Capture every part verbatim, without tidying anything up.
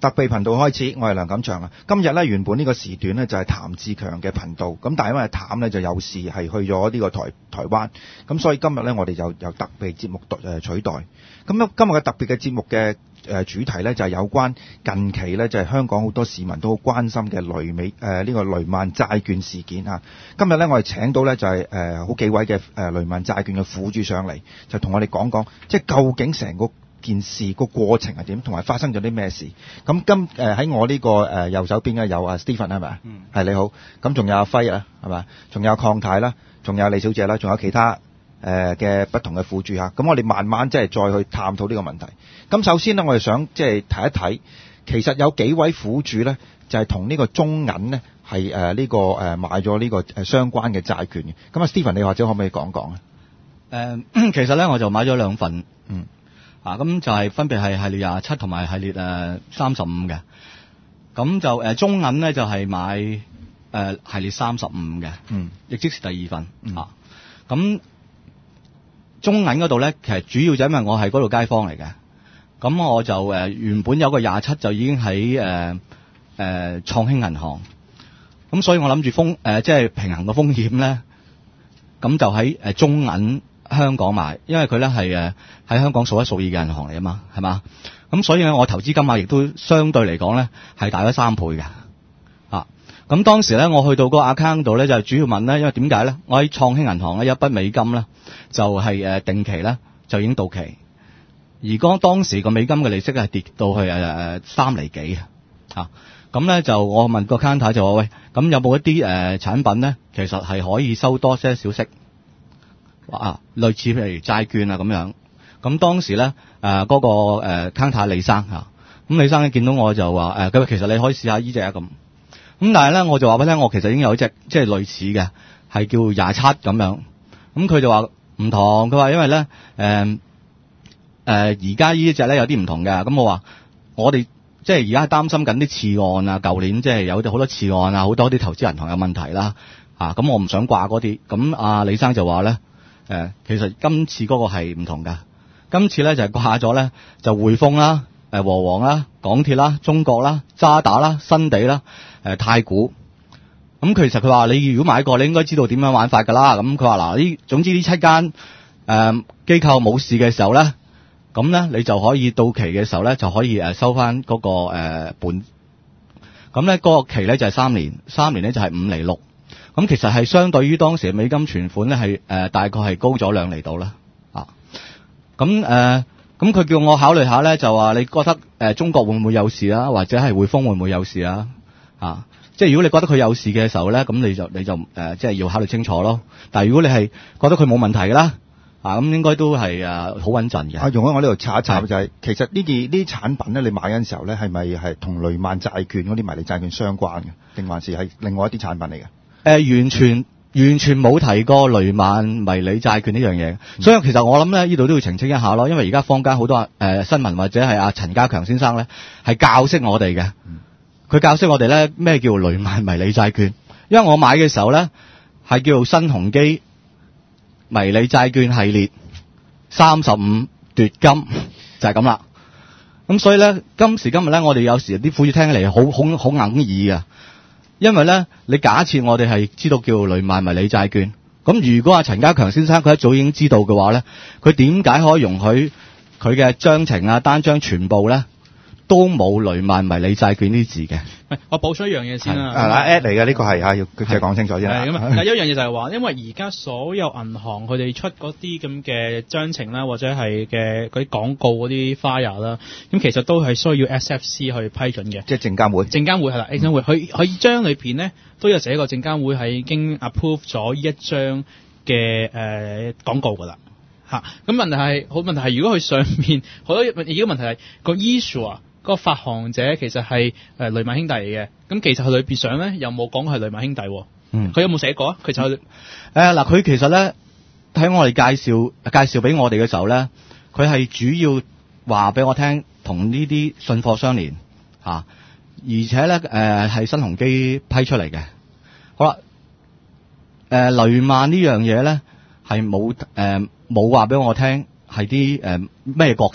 特備頻道開始，我係梁錦祥啊。今日咧原本呢個時段咧就係譚志強嘅頻道，咁但係因為譚咧就有事係去咗呢個台台灣，咁所以今日咧我哋就由特備節目誒取代。咁今日嘅特別嘅節目嘅誒主題咧就係有關近期咧就係香港好多市民都好關心嘅雷美誒呢個雷曼債券事件啊。今日咧我哋請到咧就係誒好幾位嘅誒雷曼債券嘅苦主上嚟，就同我哋講講即係究竟成個件事個過程係點，同埋發生咗啲咩事？咁今誒喺我呢個誒右手邊咧有阿 Stephen 係咪？嗯，係你好。咁仲有阿輝啊，係咪？仲有鄺太啦，仲有李小姐啦，仲有其他誒嘅不同嘅苦主嚇。咁我哋慢慢即係再去探討呢個問題。咁首先呢，我哋想即係睇一睇，其實有幾位苦主咧，就係同呢個中銀咧係誒呢個誒買咗呢個誒相關嘅債券嘅。咁啊，Stephen 你或者可唔可以講講啊？ 誒，其實咧我就買咗兩份。 嗯。 啊，咁就係分別係系列廿七同埋系列誒三十五嘅，咁就誒、呃、中銀咧就係、是、買誒、呃、系列三十五嘅， 嗯， 亦即是第二份、 嗯、 啊。咁中銀嗰度咧，其實主要就因為我係嗰度街坊嚟嘅，咁我就誒、呃、原本有個廿七就已經喺誒誒創興銀行，咁所以我諗住風誒即係平衡個風險咧，咁就喺誒、呃、中銀香港買，因為佢咧係誒喺香港數一數二嘅銀行嚟啊嘛，係嘛？咁所以咧，我投資金額亦都相對嚟講咧係大咗三倍嘅。啊，咁當時咧我去到個 account 度咧就主要問咧，因為點解咧？我喺創興銀行咧有一筆美金咧就係誒定期咧就已經到期，而嗰當時個美金嘅利息係跌到去誒誒三厘幾啊。咁咧就我問個 account 就話喂，咁有冇一啲誒、呃、產品咧，其實係可以收多些少息？啊，類似譬如債券啊咁樣，咁當時咧誒嗰、呃那個誒 counter 李生嚇，咁李生一見到我就話誒，咁、呃、其實你可以試下依隻啊咁，咁但係咧我就話俾你聽，我其實已經有一隻即係類似嘅，係叫廿七咁樣，咁佢就話唔同，佢話因為咧誒誒而家呢一隻咧有啲唔同嘅，咁我話我哋即係而家係擔心緊啲次按啊，舊年即係有好多次按啊，好多啲投資銀行有問題啦，啊咁我唔想掛嗰啲，咁阿李生就話咧。誒、呃，其實今次嗰個係唔同㗎。今次咧就係掛咗咧，就匯豐啦、誒和黃啦、港鐵啦、中國啦、渣打啦、新地啦、誒、呃、太古。咁、嗯、其實佢話你如果買過，你應該知道點樣玩法㗎啦。咁佢話嗱，呢總之呢七間誒、呃、機構冇事嘅時候咧，咁咧你就可以到期嘅時候咧就可以誒收翻嗰、那個誒、呃、本。咁咧嗰個期咧就係、是、三年，三年咧就係五厘六。咁其實係相對於當時嘅美金存款咧，係、呃、誒大概係高咗兩厘度啦，啊，咁誒，咁佢叫我考慮下咧，就話你覺得誒、呃、中國會唔會有事啊，或者係匯豐會唔會有事啊？啊，即係如果你覺得佢有事嘅時候咧，咁你就你就誒、呃、即係要考慮清楚咯。但係如果你係覺得佢冇問題嘅啦，啊，咁應該都係誒好穩陣嘅。啊， 用喺我呢度查一查就係、是，其實呢啲呢啲產品咧，你買嗰陣時候咧，係咪係同雷曼債券嗰啲迷你債券相關嘅，定還是係另外一啲產品嚟嘅？ 誒、呃、完全完全冇提過雷曼迷你債券呢樣嘢，嗯、所以其實我諗咧呢度都要澄清一下咯，因為而家坊間好多誒、呃、新聞或者係阿陳家強先生咧係教識我哋嘅，佢、嗯、教識我哋咧咩叫雷曼迷你債券，因為我買嘅時候咧係叫做新鴻基迷你債券系列三十五奪金就係咁啦，咁所以咧今時今日咧我哋有時啲苦主聽起嚟好好好硬耳嘅。因為咧，你假設我哋係知道叫雷曼迷你債券，咁如果阿陳家強先生佢一早已經知道嘅話咧，佢點解可以容許佢嘅章程啊單張全部咧都冇雷曼迷你債券呢啲字嘅？ 我補充一樣嘢先啦。 啊，嗱 at 嚟嘅呢個係嚇，要即係講清楚先啦。 係咁啊，有一樣嘢就係話，因為而家所有銀行佢哋出嗰啲咁嘅章程啦，或者係嘅嗰啲廣告嗰啲 flyer 啦，咁其實都係需要 S F C 去批准嘅。 即係證監會。證監會係啦，證監會佢佢章裏邊咧都有寫過證監會係已經 approve 咗呢一張嘅誒廣告㗎啦。嚇，咁問題係好問題係，如果佢上面好多而家問題係個 issue 啊。個發行者其實係誒雷曼兄弟嚟嘅，咁其實佢裏邊上咧又冇講係雷曼兄弟，嗯，佢有冇寫過啊？佢就誒嗱，佢其實咧喺我哋介紹介紹俾我哋嘅時候咧，佢係主要話俾我聽同呢啲信貨相連嚇、啊，而且咧誒係新鴻基批出嚟嘅。好啦，誒、呃、雷曼呢樣嘢咧係冇誒冇話俾我聽係啲誒咩角色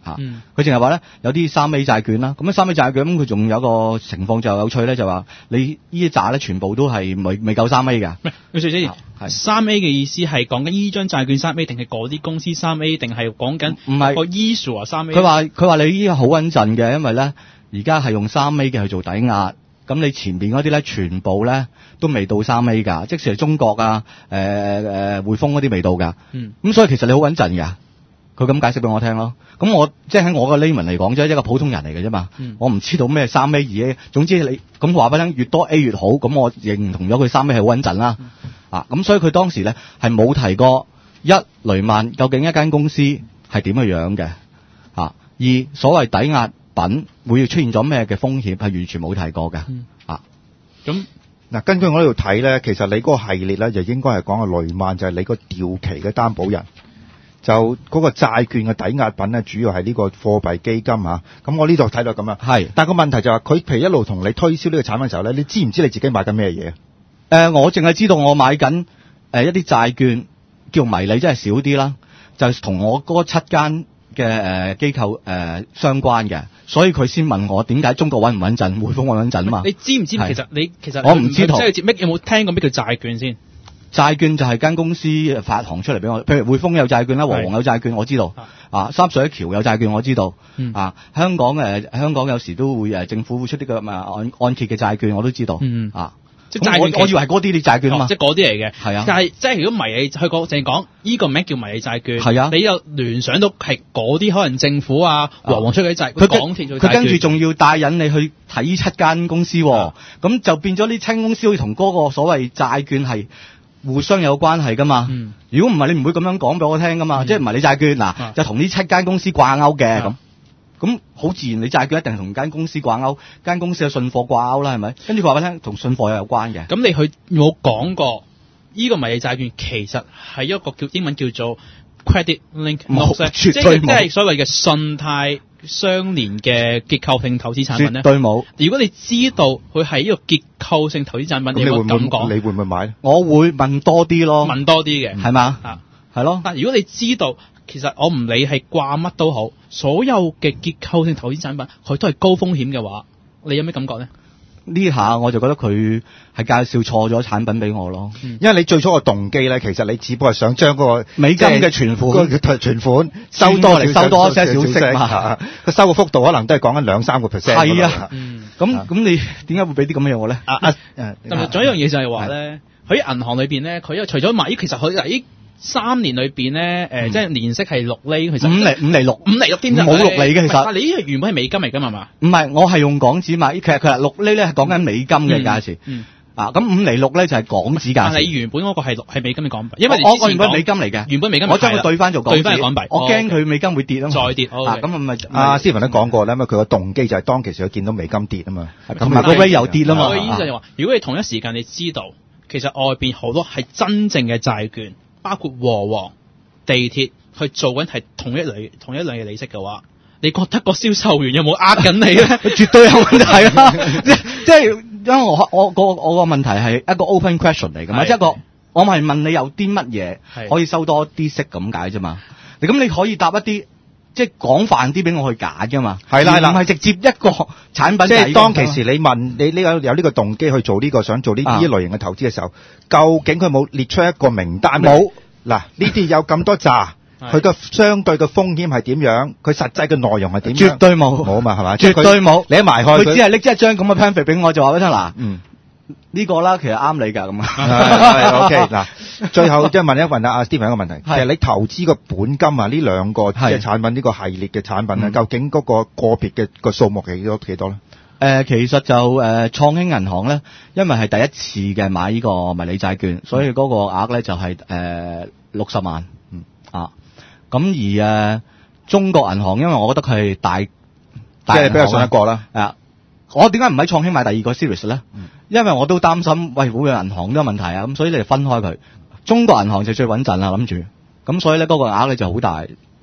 嚇。 嗯佢淨係話咧有啲三 A 債券啦，咁啊三 A 債券咁佢仲有個情況就有趣咧，就話你呢一紮咧全部都係未未夠三 A 㗎。 唔係，你最先啊係三 A 嘅意思係講緊依張債券三 A 定係嗰啲公司三 A 定係講緊唔係個 issue 啊三 A？ 佢話佢話你呢個好穩陣嘅，因為咧而家係用三 A 嘅去做抵押。咁你前邊嗰啲咧，全部咧都未到三 A 㗎，即使係中國啊、誒、呃、誒匯豐嗰啲未到㗎。 嗯。 咁所以其實你好穩陣㗎。佢咁解釋俾我聽咯。咁我即係喺我個 layman 嚟講啫，一個普通人嚟嘅啫嘛。 嗯我唔知道咩三 A 二 A，總之你咁話俾你聽，越多 A 越好。咁我認同咗佢三 A 係好穩陣啦。 嗯、 啊，咁所以佢當時咧係冇提過一雷曼究竟一間公司係點嘅樣嘅。啊，二所謂抵押品會出現咗咩嘅風險係完全冇提過嘅。 嗯、 啊， 咁嗱，根據我呢度睇咧，其實你嗰個系列咧就應該係講個雷曼就係你個掉期嘅擔保人，就嗰個債券嘅抵押品咧，主要係呢個貨幣基金嚇。咁我呢度睇到咁樣， 係。 但個問題就係佢譬如一路同你推銷呢個產品嘅時候咧，你知唔知你自己買緊咩嘢？誒、 呃，我淨係知道我買緊誒、呃、一啲債券，叫迷你真係少啲啦，就係同我嗰七間嘅誒機構誒、呃、相關嘅，所以佢先問我點解中國穩唔穩陣，匯豐穩唔穩陣啊嘛。 你知唔知係其實你其實我唔知道即係咩有冇聽過咩叫債券先？ 債券就係間公司發行出嚟俾我，譬如匯豐有債券啦，和黃有債券，我知道。啊，三水一橋有債券，我知道。 嗯、 啊，香港誒、呃、香港有時都會誒政府會出啲嘅按按揭嘅債券，我都知道。 嗯、 啊。 即係債券， 我我以為係嗰啲啲債券啊嘛， 哦、即係嗰啲嚟嘅。 係啊， 但係即係如果迷你，佢講淨係講依個名叫迷你債券。 係啊， 你又聯想到係嗰啲可能政府啊、和黃出嗰啲債， 佢港鐵做債券。 佢跟住仲要帶引你去睇呢七間公司，咁、 啊、 就變咗呢七間公司好似同嗰個所謂債券係互相有關係噶嘛。 嗯、 如果唔係，你唔會咁樣講俾我聽噶嘛。嗯、即係迷你債券嗱，啊、就同呢七間公司掛鈎嘅咁。咁好自然，你債券一定同間公司掛鈎，間公司嘅信貨掛鈎啦，係咪？跟住佢話俾你聽，同信貨又有關嘅。 咁你去冇講過，呢、這個迷你債券其實係一個叫英文叫做 credit link note， 絕即係對冇， 即係所謂嘅信貸相連嘅結構性投資產品咧。 絕對冇。 如果你知道佢係呢個結構性投資產品， 你會唔會咁講？ 你會唔會買咧？ 我會問多啲咯， 問多啲嘅， 係嘛？ 啊， 係咯。 但如果你知道，其實我唔理係掛乜都好，所有嘅結構性投資產品佢都係高風險嘅話，你有咩感覺咧？ 呢下我就覺得佢係介紹錯咗產品俾我咯， 嗯、 因為你最初個動機咧，其實你只不過係想將嗰個美金嘅存款、 嗰個存款收多嚟收多些少息嘛， 佢收嘅幅度可能都係講緊兩三個 percent。 係啊，咁咁、 嗯、 你點解會俾啲咁嘅嘢我咧？ 啊啊， 同埋仲有一樣嘢就係話咧，佢喺銀行裏邊咧，佢因為除咗買，其實佢喺三年裏邊咧，誒、呃，嗯、即係年息係六厘，其實五厘五厘六五厘六添， 冇六厘嘅其實。 但係你呢個原本係美金嚟㗎嘛嘛？ 唔係，我係用港紙買，其實佢係六厘咧係講緊美金嘅價錢。 嗯。嗯啊，咁五厘六咧就係港紙價錢。 但係你原本嗰個係係美金嘅港幣，因為我我原本美金嚟嘅， 原本美金， 我將佢兌翻做港紙， 兌翻港幣。 我驚佢美金會跌啊嘛。 再跌， 啊，咁咪阿 Stephen 都講過啦，因為佢個動機就係當其時佢見到美金跌啊嘛， 同埋個 rate 又跌啊嘛。 我嘅意思就係話，如果你同一時間你知道，其實外邊好多係真正嘅債券，包括和黃、地鐵去做緊係同一類同一類嘅利息嘅話，你覺得個銷售員有冇呃緊你咧？ 絕對有問題啦！即即係因為我我個我個問題係一個 open question 嚟㗎嘛，即係一個我係問你有啲乜嘢可以收多啲息咁解啫嘛。你咁你可以答一啲即係廣泛啲俾我去揀㗎嘛。係啦係啦，唔係直接一個產品。即係當其時你問你呢個有呢個動機去做呢個想做呢呢一類型嘅投資嘅時候，究竟佢冇列出一個名單？冇嗱，呢啲有咁多紮。佢個相對嘅風險係點樣？佢實際嘅內容係點樣？絕對冇，冇嘛係嘛？絕對冇。你一埋開，佢只係拎一張咁嘅 pamphlet 俾我，就話俾你聽嗱，嗯，呢個啦，其實啱你㗎咁啊。 OK 嗱，最後即係問一問阿 Stephen 一個問題，其實你投資個本金啊，呢兩個即係產品呢個系列嘅產品啊，究竟嗰個個別嘅個數目係幾多幾多咧？ 誒，其實就誒創興銀行咧，因為係第一次嘅買呢個迷你債券，所以嗰個額咧就係誒六十萬，嗯啊。咁而誒、呃、中國銀行，因為我覺得佢係大，大即係比較上一個啦。 啊，我點解唔喺創興買第二個 series 咧？嗯、因為我都擔心，喂，會有銀行都有問題啊，咁所以你哋分開佢。中國銀行就最穩陣啦，諗住。咁所以咧嗰個額咧就好大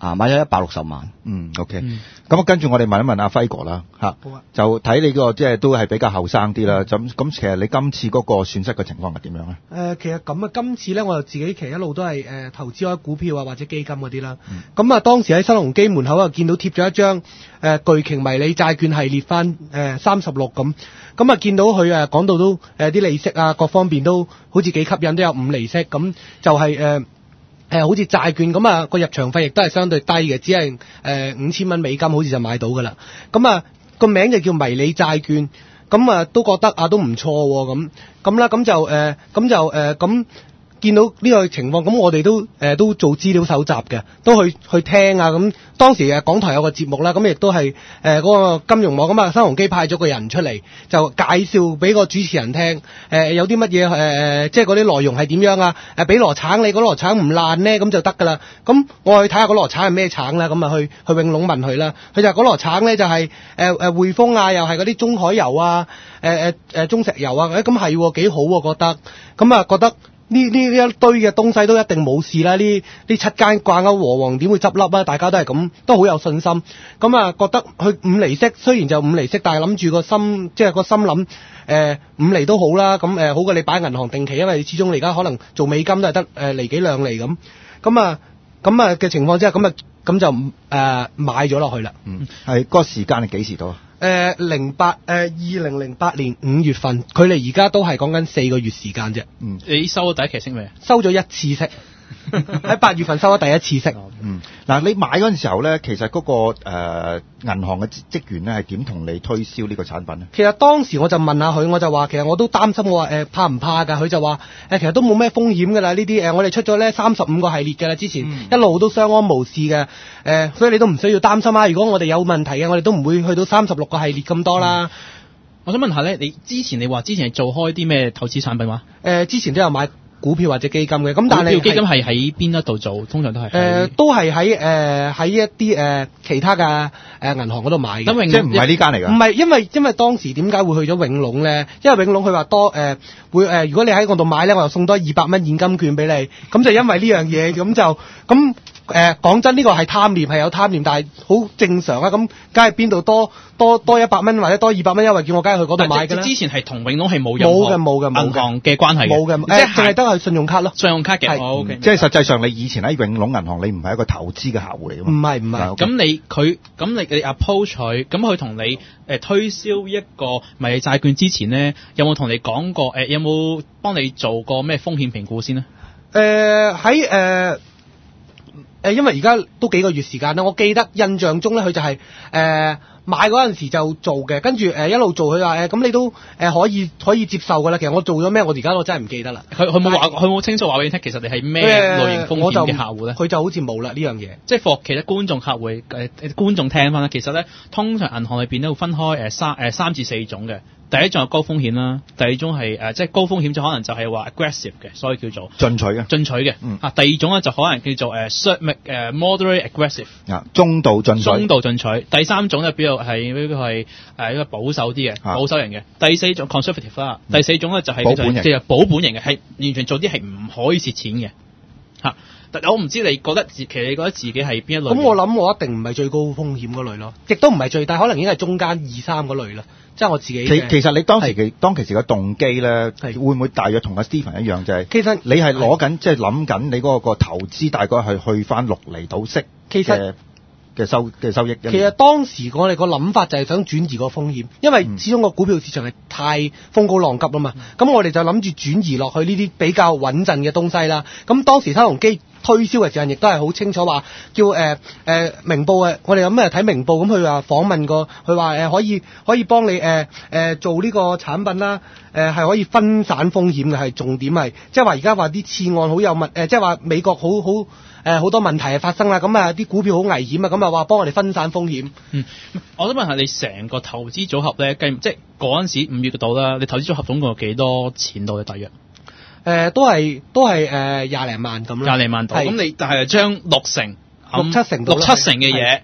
啊，買咗一百六十萬。 嗯，OK。 嗯咁啊，跟住我哋問一問阿輝哥啦，嚇， 好啊就睇你個即係都係比較後生啲啦。咁咁，其實你今次嗰個損失嘅情況係點樣咧？ 誒、呃，其實咁啊，今次咧，我就自己其實一路都係誒、呃、投資開股票啊，或者基金嗰啲啦。咁啊、嗯，當時喺新鴻基門口啊，見到貼咗一張誒、呃、巨鯨迷你債券系列翻誒三十六咁，咁啊見到佢誒講到都誒啲、呃、利息啊，各方面都好似幾吸引，都有五厘息，咁就係、是、誒。呃誒、呃、好似債券咁啊，個入場費亦都係相對低嘅，只係誒五千蚊美金，好似就買到噶啦。咁啊個名就叫迷你債券，咁啊都覺得啊都唔錯喎，咁咁啦，咁就誒咁、呃、就誒咁。呃見到呢個情況，咁我哋都誒、呃、都做資料搜集嘅，都去去聽啊。咁當時誒港台有個節目啦，咁亦都係誒嗰個金融網咁啊，新鴻基派咗個人出嚟，就介紹俾個主持人聽。誒、呃、有啲乜嘢誒即係嗰啲內容係點樣啊？誒俾羅橙你，嗰羅橙唔爛咧，咁就得㗎啦。咁我去睇下嗰羅橙係咩橙啦，咁啊去去永隆問佢啦。佢就話嗰羅橙咧就係誒誒匯豐啊，又係嗰啲中海油啊，誒誒誒中石油啊，誒咁係幾好喎，覺得咁啊覺得。呢呢呢一堆嘅東西都一定冇事啦！呢呢七間掛鈎和黃點會執笠啊？大家都係咁，都好有信心。咁啊，覺得佢五厘息，雖然就五厘息，但係諗住個心，即係個心諗，誒、呃、五厘都好啦。咁誒、呃、好過你擺銀行定期，因為始終你而家可能做美金都係得誒厘幾兩厘咁。咁啊咁啊嘅情況之下，咁啊咁就誒、呃、買咗落去啦。 嗯，係嗰、那個時間係幾時到啊？ 誒零八誒二零零八年五月份，距離而家都係講緊四個月時間啫。 嗯， 你收咗第一期息未啊？ 收咗一次息，喺八月份收咗第一次息。 嗯，嗱，你買嗰陣時候咧，其實嗰、那個誒、呃、銀行嘅職員咧係點同你推銷呢個產品咧？ 其實當時我就問下佢，我就話其實我都擔心，我話誒、呃、怕唔怕㗎？佢就話誒、呃、其實都冇咩風險㗎啦，呢啲誒我哋出咗咧三十五個系列㗎啦，之前、嗯、一路都相安無事嘅，誒、呃、所以你都唔需要擔心啊。如果我哋有問題嘅，我哋都唔會去到三十六個系列咁多啦。嗯、 我想問下咧，你之前你話之前係做開啲咩投資產品話？ 誒、呃、之前都有買股票或者基金嘅，咁但係股票基金係喺邊一度做？通常都係誒、 呃，都係喺誒喺一啲誒、呃、其他嘅誒銀行嗰度買嘅， 咁即係唔係呢間嚟㗎？ 唔係，因為因為當時點解會去咗永隆咧？因為永隆佢話多誒、呃、會誒、呃，如果你喺我度買咧，我又送多二百蚊現金券俾你，咁就因為呢樣嘢，咁就咁誒講真，呢、這個係貪念，係有貪念，但係好正常啊！咁梗係邊度多多多一百蚊或者多二百蚊優惠券，我梗係去嗰度買㗎啦。 之前係同永隆係冇冇嘅冇嘅冇銀行嘅關係嘅， 冇嘅，即係淨係得係信用卡咯。 信用卡嘅， 係哦 okay， 即係實際上你以前喺永隆銀行，你唔係一個投資嘅客戶嚟㗎嘛？ 唔係唔係。 咁你佢咁你你 approach 佢，咁佢同你誒推銷一個迷你債券之前咧，有冇同你講過誒？有冇幫你做過咩風險評估先咧？ 誒喺誒。誒，因為而家都幾個月時間啦，我記得印象中咧，佢就係、是、誒、呃、買嗰陣時就做嘅，跟住誒一路做，佢話誒咁你都誒、呃、可以可以接受噶啦。其實我做咗咩，我而家我真係唔記得啦。佢佢冇話，佢冇清楚話俾你聽，其實你係咩類型風險嘅客戶咧？佢就，就好似冇啦呢樣嘢。即係 for 其他觀眾客戶誒、呃、觀眾聽翻啦，其實咧通常銀行裏邊咧會分開誒三誒三至四種嘅。第一種係高風險啦，第二種係誒、呃、即係高風險就可能就係話 aggressive 嘅，所以叫做進取嘅。 進取嘅，嗯啊，第二種咧就可能叫做誒 short 誒 moderate aggressive 啊，中度進取。 中度進取。第三種咧比較係呢個係誒一個保守啲嘅， 啊、保守型嘅。第四種 conservative 啦、嗯，第四種咧就係保本型， 即係保本型嘅，係完全做啲係唔可以蝕錢嘅嚇。但我唔知你覺得自其實你覺得自己係邊一類？ 咁我諗我一定唔係最高風險嗰類咯，亦都唔係最低，可能已經係中間二三嗰類啦。即係我自己。其其實你當時嘅當其時嘅動機咧，會唔會大約同阿 Stephen 一樣？就係其實你係攞緊，即係諗緊你嗰個投資大概係去翻六厘到息嘅嘅收嘅收益。 其實當時我哋個諗法就係想轉移個風險，因為始終個股票市場係太風高浪急啦嘛。咁、嗯、我哋就諗住轉移落去呢啲比較穩陣嘅東西啦。咁當時新鴻基推銷嘅時候，亦都係好清楚話叫誒誒、呃呃、明報嘅，我哋有咩睇明報咁，佢話訪問過，佢話誒可以可以幫你誒誒、呃、做呢個產品啦，誒、呃、係可以分散風險嘅，係重點係，即係話而家話啲次按好有問誒，即係話美國好好誒好多問題係發生啦，咁啊啲股票好危險啊，咁啊話幫我哋分散風險。 嗯，我想問下你成個投資組合咧，計即係嗰陣時五月度啦，你投資組合總共有幾多錢到嘅大約？ 誒、呃、都係都係誒廿零萬咁啦， 廿零萬度。咁你但係將六成、 六七成、 六七成嘅嘢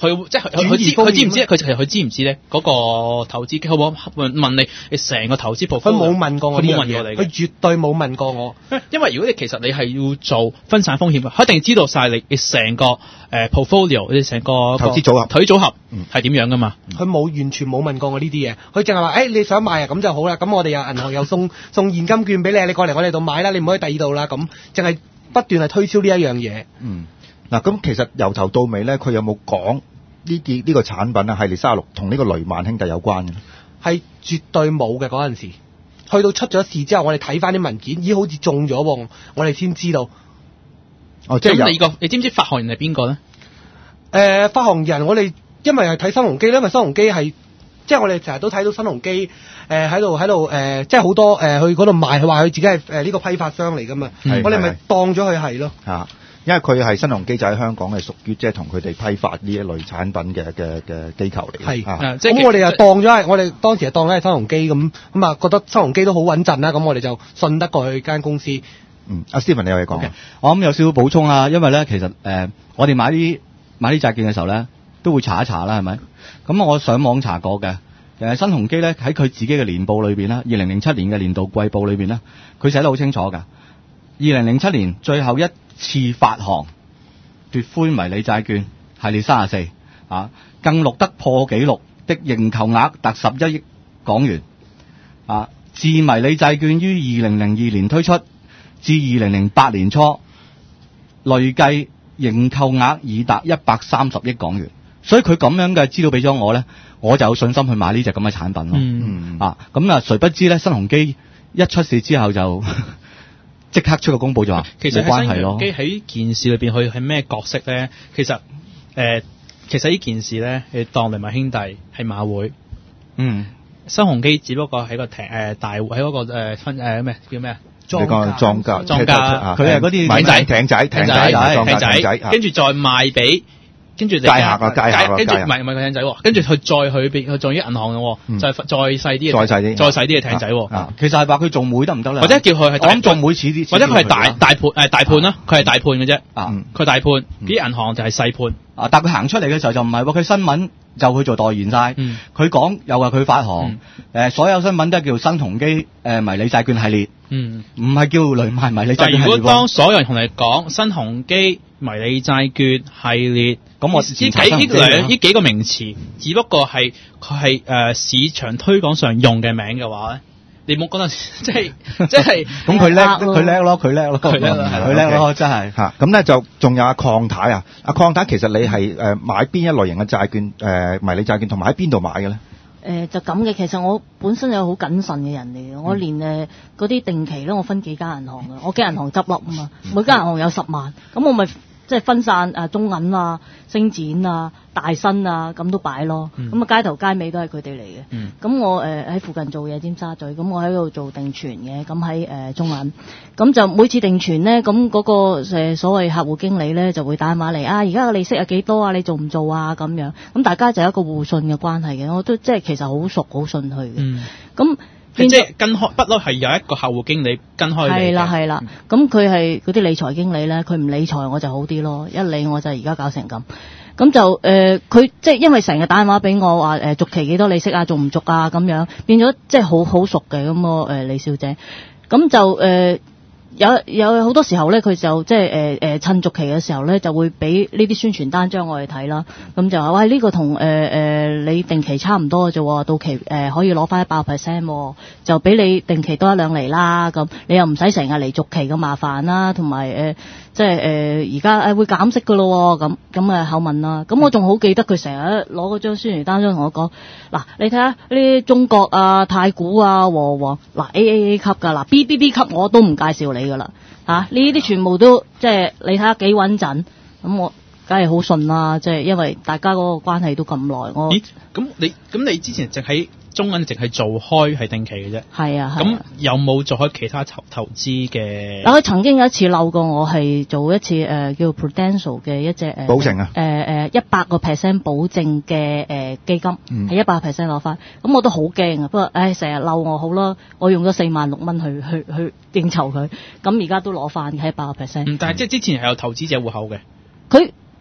佢即係佢佢知佢知唔知？佢其實佢知唔知咧？嗰個投資機構會問你，你成個投資部， 佢冇問過我， 佢冇問過你， 佢絕對冇問過我。 因為如果你其實你係要做分散風險，佢一定知道晒你你成個誒 portfolio，你成個投資組合投資組合係點樣噶嘛？ 佢冇完全冇問過我呢啲嘢，佢淨係話誒你想買啊，咁就好啦。咁我哋有銀行又送送現金券俾你，你過嚟我哋度買啦，你唔可以第二度啦。咁淨係不斷係推銷呢一樣嘢。 嗯。嗱，咁其實由頭到尾咧，佢有冇講呢啲呢個產品啊？系列三十六同呢個雷曼兄弟有關嘅？ 係絕對冇嘅嗰陣時，去到出咗事之後，我哋睇翻啲文件，咦好似中咗喎，我哋先知道。 哦，即係有你個你知唔知發行人係邊個咧？ 誒、呃，發行人我哋因為係睇新鴻基咧，因為新鴻基係即係我哋成日都睇到新鴻基誒喺度喺度誒，即係好多誒、呃、去嗰度賣，佢話佢自己係誒呢個批發商嚟噶嘛， 係我哋咪當咗佢係咯。 嚇，因為佢係新鴻基就喺香港係屬於即係同佢哋批發呢一類產品嘅嘅嘅機構嚟嘅。 係， 啊即係咁我哋又當咗係我哋當時係當咗係新鴻基咁咁啊，覺得新鴻基都好穩陣啦，咁我哋就信得過去間公司。 嗯，阿 Stephen 你有嘢講 Okay. 我諗有少少補充啊，因為咧其實誒、呃、我哋買啲買啲債券嘅時候咧，都會查一查啦，係咪？咁我上網查過嘅，誒新鴻基咧喺佢自己嘅年報裏邊啦，二零零七年嘅年度季報裏邊咧，佢寫得好清楚㗎。二零零七年最後一次發行奪魁迷你債券系列三十四啊，更錄得破紀錄的認購額達十一億港元啊！自迷你債券於二零零二年推出至二零零八年初，累計認購額已達一百三十億港元，所以佢咁樣嘅資料俾咗我咧，我就有信心去買呢隻咁嘅產品咯。 嗯啊，咁啊，誰不知咧，新鴻基一出事之後就即刻出個公佈就話其實冇關係咯。 新鴻基喺件事裏邊，佢係咩角色咧？其實誒、呃，其實呢件事咧，你當雷曼兄弟係馬會， 嗯， 新鴻基只不過喺個艇誒、呃、大喺嗰、那個誒分誒咩叫咩啊？ 你講莊家， 莊家佢係嗰啲艇仔艇仔艇仔艇艇仔，跟住再賣俾。跟住你街客啊街客啊跟住街客唔係唔係個艇仔喎，跟住佢再去俾佢做於銀行嘅喎， 嗯就係再細啲嘅， 再細啲再細啲嘅艇仔喎。 啊其實係話佢做妹得唔得咧？ 或者叫佢係大我諗做妹似啲， 或者佢係大似啲大盤誒大盤啦，佢係大盤嘅啫。 啊嗯佢大盤，啲銀行就係細盤。 啊！但佢行出嚟嘅時候就唔係喎，佢新聞就去做代言晒。 嗯佢講又話佢發行，誒、 嗯所有新聞都係叫新鴻基誒迷你債券系列， 嗯。 唔係叫雷曼迷你債但係如券系列喎。 果當所有人同你講新鴻基迷你債券系列， 咁我呢幾呢兩呢幾個名詞，只不過係佢係誒市場推廣上用嘅名嘅話咧，你冇覺得即係即係咁佢叻，佢叻咯，佢叻咯， 佢叻咯係啦佢叻咯，真係。 嚇，咁咧就仲有阿鄺太啊，阿鄺太其實你係誒買邊一類型嘅債券誒迷你債券，同埋喺邊度買嘅咧？ 誒、呃、就咁嘅，其實我本身係好謹慎嘅人嚟嘅，我連誒嗰啲定期咧，我分幾間銀行嘅，我驚銀行執笠啊嘛，每間銀行有十萬，咁我咪即係分散誒中銀啊、星展啊、大新啊咁都擺咯，咁啊、 嗯、 街頭街尾都係佢哋嚟嘅，咁、 嗯、 我誒喺、呃、附近做嘢尖沙咀，咁我喺度做定存嘅，咁喺誒中銀，咁就每次定存咧，咁嗰、那個誒所謂客戶經理咧就會打電話嚟啊，而家個利息係幾多啊？你做唔做啊？咁樣，咁大家就有一個互信嘅關係嘅，我都即係其實好熟好信佢嘅，咁、嗯。 即係跟開，不嬲係有一個客戶經理跟開你嘅。 係啦係啦，咁佢係嗰啲理財經理咧，佢唔理財我就好啲咯，一理我就而家搞成咁。咁就誒，佢、呃、即係因為成日打電話俾我話誒、呃、續期幾多利息啊，續唔續啊咁樣，變咗即係好好熟嘅咁個誒李小姐。咁就誒。呃有有好多時候咧，佢就即係誒誒趁續期嘅時候咧，就會俾呢啲宣傳單張我哋睇啦。咁就話喂，呢、這個同誒誒你定期差唔多嘅啫，到期誒、呃、可以攞翻一百 percent，就俾你定期多一兩厘啦。咁你又唔使成日嚟續期咁麻煩啦，同埋誒即係誒而家誒會減息㗎咯。咁咁啊口問啦。咁我仲好記得佢成日攞嗰張宣傳單張同我講，嗱你睇下呢啲中國啊、太古啊、和黃嗱 A A A 級㗎，嗱 B B B 級我都唔介紹你。噶啦，吓呢啲全部都即係你睇下幾穩陣，咁我梗係好信啦，即係因為大家嗰個關係都咁耐，我咦咁你咁你之前淨喺中銀淨係做開係定期嘅啫， 係啊， 咁有冇做開其他投投資嘅？ 嗱，佢曾經有一次漏過我係做一次誒、呃、叫 Prudential 嘅一隻誒保證啊， 誒誒一百個 percent 保證嘅誒基金，係一百 percent 攞翻，咁我都好驚啊！不過誒成日漏我好啦，我用咗四萬六蚊去去去應酬佢，咁而家都攞翻係一百個 percent。 嗯，但係即係之前係有投資者戶口嘅， 佢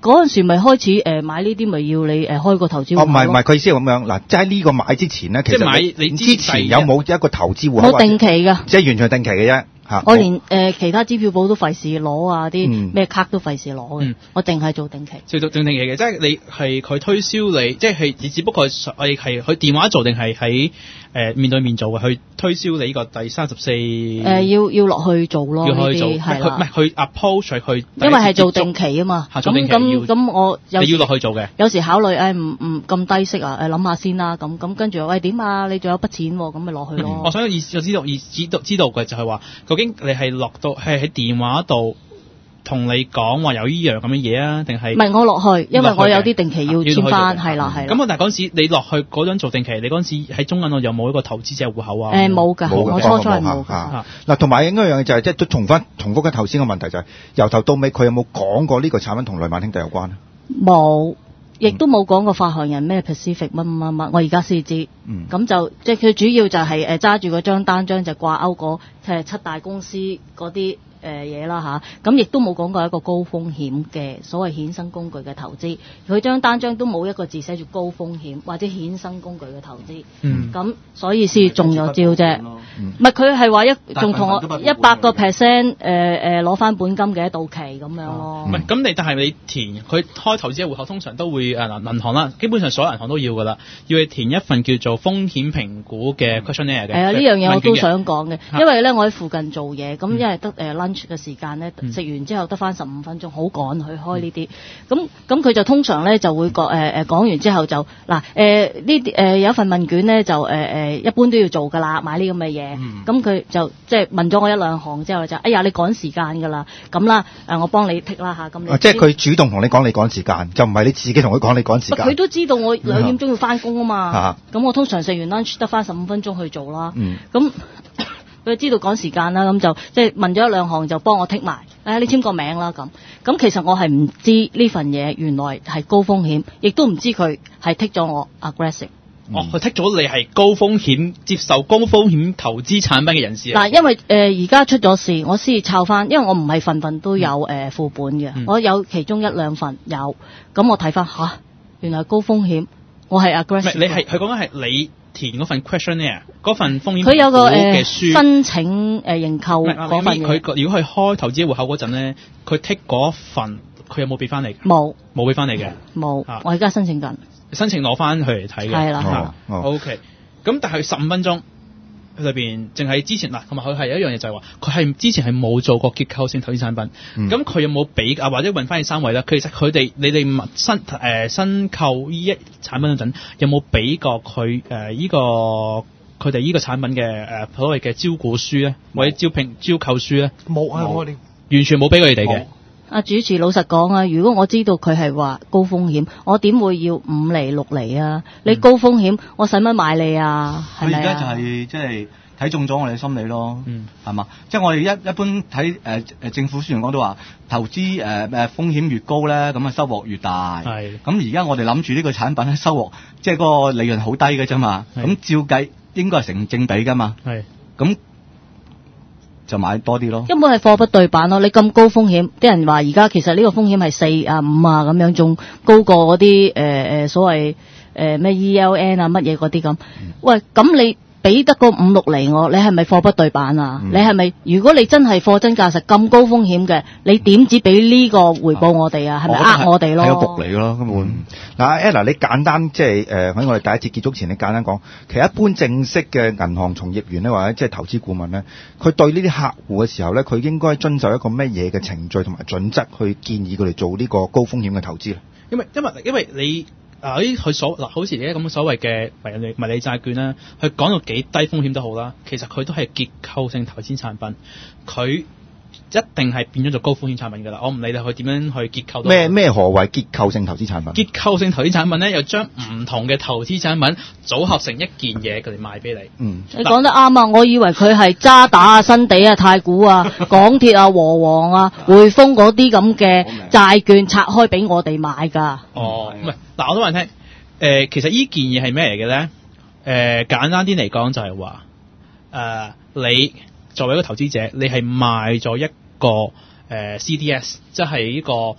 嗰陣時咪開始誒、呃、買呢啲咪要你誒、呃、開個投資戶口哦，唔係唔係，佢意思係咁樣嗱，即係呢個買之前咧，其即係買實你之前有冇一個投資戶口？ 冇定期㗎， 即係完全係定期嘅啫嚇。 我連誒、呃、其他支票簿都費事攞啊，啲咩卡都費事攞嘅， 嗯我淨係做定期。 做做定期嘅，即係你係佢推銷你，即係你只不過係係係佢電話做定係喺誒面對面做嘅，去推銷你呢個第三十四誒、呃、要要落去做咯， 要去做， 呢啲係佢唔係啦， 去 approach 去， 因為係做定期啊嘛。 嚇做定期咁咁要咁我有你要落去做嘅。 有時考慮誒唔唔咁低息啊，誒諗下先啦，咁咁跟住喂點啊？你仲有筆錢喎，咁咪落去咯。 嗯我想意思就知道意知道知道嘅就係話，究竟你係落到係喺電話度同你講話有依樣咁嘅嘢啊，定係唔係我落去，因為落去嘅我有啲定期要簽翻，係啦係啦。 咁我但係嗰陣時你落去嗰陣做定期，你嗰陣時喺中銀度有冇一個投資者戶口啊？ 誒冇㗎， 冇㗎我初初係冇㗎冇㗎。 嚇嗱，同埋另一樣嘢就係即係都重翻重複緊頭先嘅問題就係由頭到尾佢有冇講過呢個產品同雷曼兄弟有關咧？ 冇，亦都冇講過發行人咩 Pacific 乜乜乜乜，我而家先知。 嗯咁就即係佢主要就係誒揸住嗰張單張就掛鈎嗰誒七大公司嗰啲誒嘢啦吓，咁亦都冇講過一個高風險嘅所謂衍生工具嘅投資，佢張單張都冇一個字寫住高風險或者衍生工具嘅投資。 嗯咁所以先中咗招啫。 嗯唔係佢係話一仲同我大部分都一百個 percent 誒誒攞翻本金嘅到期咁樣咯。 唔係咁你，但係你填佢開投資者戶口，通常都會誒嗱銀行啦，基本上所有銀行都要噶啦，要你填一份叫做風險評估嘅 questionnaire 嘅。 係啊，呢樣嘢我都問卷嘅想講嘅， 嚇因為咧我喺附近做嘢，咁嗯因為得誒 lunch 嘅時間咧， 嗯食完之後得翻十五分鐘，好趕去開呢啲。咁咁佢就通常咧就會講誒誒講完之後就嗱誒呢啲誒有一份問卷咧就誒誒、呃、一般都要做㗎啦，買呢咁嘅嘢。 嗯咁佢、就即係問咗我一兩項之後就，哎呀你趕時間㗎啦，咁啦誒我幫你剔啦嚇，咁你啊即係佢主動同你講你趕時間，就唔係你自己同佢講你趕時間。 佢都知道我兩點鐘要翻工啊嘛啊， 咁我通常食完 lunch 得翻十五分鐘去做啦。 嗯咁佢知道趕時間啦，咁就即係問咗一兩項就幫我剔埋，誒你簽個名啦咁。咁其實我係唔知呢份嘢原來係高風險，亦都唔知佢係剔咗我 aggressive。 哦，佢剔咗你係高風險接受高風險投資產品嘅人士啊。 嗱，因為誒而家出咗事，我先至抄翻，因為我唔係份份都有誒、呃、副本嘅， 嗯我有其中一兩份有，咁我睇翻吓，原來係高風險，我係唔 aggressive。 係你係佢講緊係你填嗰份 questionnaire 嗰份風險佢有個評估嘅誒、 書。 申請誒認購唔係嗰份嘢， 佢如果佢開投資戶口嗰陣咧，佢剔嗰份，佢有冇俾翻你？ 冇冇俾翻你嘅， 冇啊， 我而家申請緊。 申請攞翻佢嚟睇嘅。 係啦啊哦哦 O K，咁但係十五分鐘裏邊，淨係之前嗱，同埋佢係有一樣嘢就係話，佢係之前係冇做過結構性投資產品。 嗯咁佢、有冇俾啊？或者問翻你三位啦，其實佢哋你哋問新誒、呃、新購呢一產品嗰陣，有冇俾過佢誒依個佢哋呢個產品嘅誒、呃、所謂嘅招股書咧，或者招聘招購書咧？ 冇啊，我哋完全冇俾佢哋嘅。 阿主持老實講啊，如果我知道佢係話高風險，我點會要五厘六厘啊？你高風險，我使乜買你啊？係咪佢而家就啊？ 係即係睇中咗我哋心理咯， 嗯係嘛？即係我哋一一般睇誒誒政府雖然講都話投資誒誒風險越高咧，咁啊收穫越大。 係咁而家我哋諗住呢個產品咧收穫，即係嗰個利潤好低嘅啫嘛。 係咁照計應該係成正比噶嘛。 係咁就買多啲咯。 根本係貨不對版咯！你咁高風險，啲人話而家其實呢個風險係四啊五啊咁樣，仲高過嗰啲誒誒所謂誒咩 E L N 啊乜嘢嗰啲咁。喂，咁你俾得個五六厘我，你係咪貨不對版啊？ 嗯你係咪？如果你真係貨真價實咁高風險嘅，你點止俾呢個回報我哋啊？係咪呃我哋咯？ 係個伏嚟嘅咯，根本。 嗱，Ella，你簡單即係誒喺我哋第一節結束前，你簡單講，其實一般正式嘅銀行從業員咧，或者即係投資顧問咧，佢對呢啲客戶嘅時候咧，佢應該遵守一個咩嘢嘅程序同埋準則去建議佢哋做呢個高風險嘅投資咧？ 因為因為因為你啊啲佢所嗱，好似而家咁所謂嘅迷你迷你債券啦，佢講到幾低風險都好啦，其實佢都係結構性投資產品，佢一定係變咗做高風險產品㗎啦。我唔理你佢點樣去結構都好。 咩咩何謂結構性投資產品？ 結構性投資產品咧，又將唔同嘅投資產品組合成一件嘢，佢哋賣俾你。 嗯， 你講得啱啊！我以為佢係渣打啊、新地啊、太古啊、港鐵啊、和黃啊、匯豐嗰啲咁嘅債券拆開俾我哋買㗎。 哦，唔係嗱，我都話你聽，誒、呃，其實呢件嘢係咩嚟嘅咧？誒、呃，簡單啲嚟講就係話，誒、呃，你作為一個投資者，你係賣咗一個誒、呃、C D S，即係呢個誒、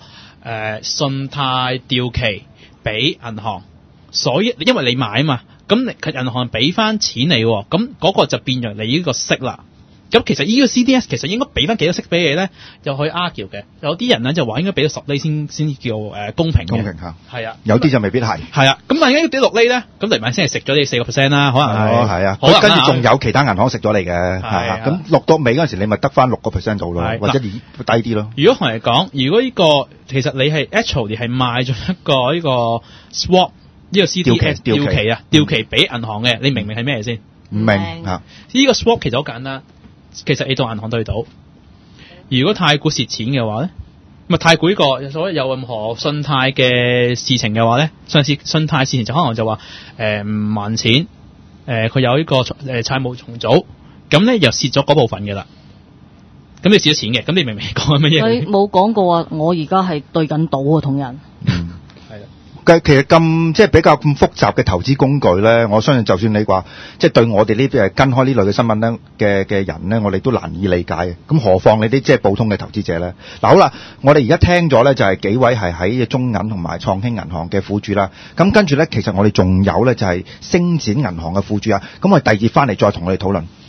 誒信貸掉期俾銀行，所以因為你買啊嘛，咁你銀行俾翻錢你，咁嗰個就變咗你呢個息啦。咁其實呢個 C D S 其實應該俾翻幾多息俾你咧，就可以 argue 嘅。有啲人咧就話應該俾到十厘先先叫誒、呃、公平嘅。 公平嚇， 係啊， 有啲就未必係。 係啊，咁萬一啲六厘咧，咁黎萬先係食咗你四個 percent 啦，可能係。 哦，係啊， 可能跟住仲有其他銀行食咗你嘅，係啊。咁落到尾嗰陣時，你咪得翻六個 percent 到咯，或者低啲咯。 如果同你講，如果呢、這個其實你係 actually 係賣咗一個呢個 swap 呢個 C D S 掉期啊，掉期俾銀行嘅，你明唔明係咩先？ 唔明啊！ 呢個 swap 其實好簡單。其實你同銀行對賭，如果太古蝕錢嘅話咧，咁啊太古呢個所謂有任何信貸嘅事情嘅話咧，上次信貸事情就可能就話誒唔還錢，誒、呃、佢有呢、這個誒、呃、債務重組，咁咧又蝕咗嗰部分嘅啦，咁你蝕咗錢嘅，咁你明唔明講緊乜嘢？ 佢冇講過話，我而家係對緊賭啊，同人。 嗯其實咁即係比較咁複雜嘅投資工具咧，我相信就算你話即係對我哋呢啲誒跟開呢類嘅新聞咧嘅嘅人咧，我哋都難以理解嘅。咁何況你啲即係普通嘅投資者咧？嗱好啦，我哋而家聽咗咧就係幾位係喺中銀同埋創興銀行嘅苦主啦。咁跟住咧，其實我哋仲有咧就係星展銀行嘅苦主啊。咁我哋第二節翻嚟再同我哋討論。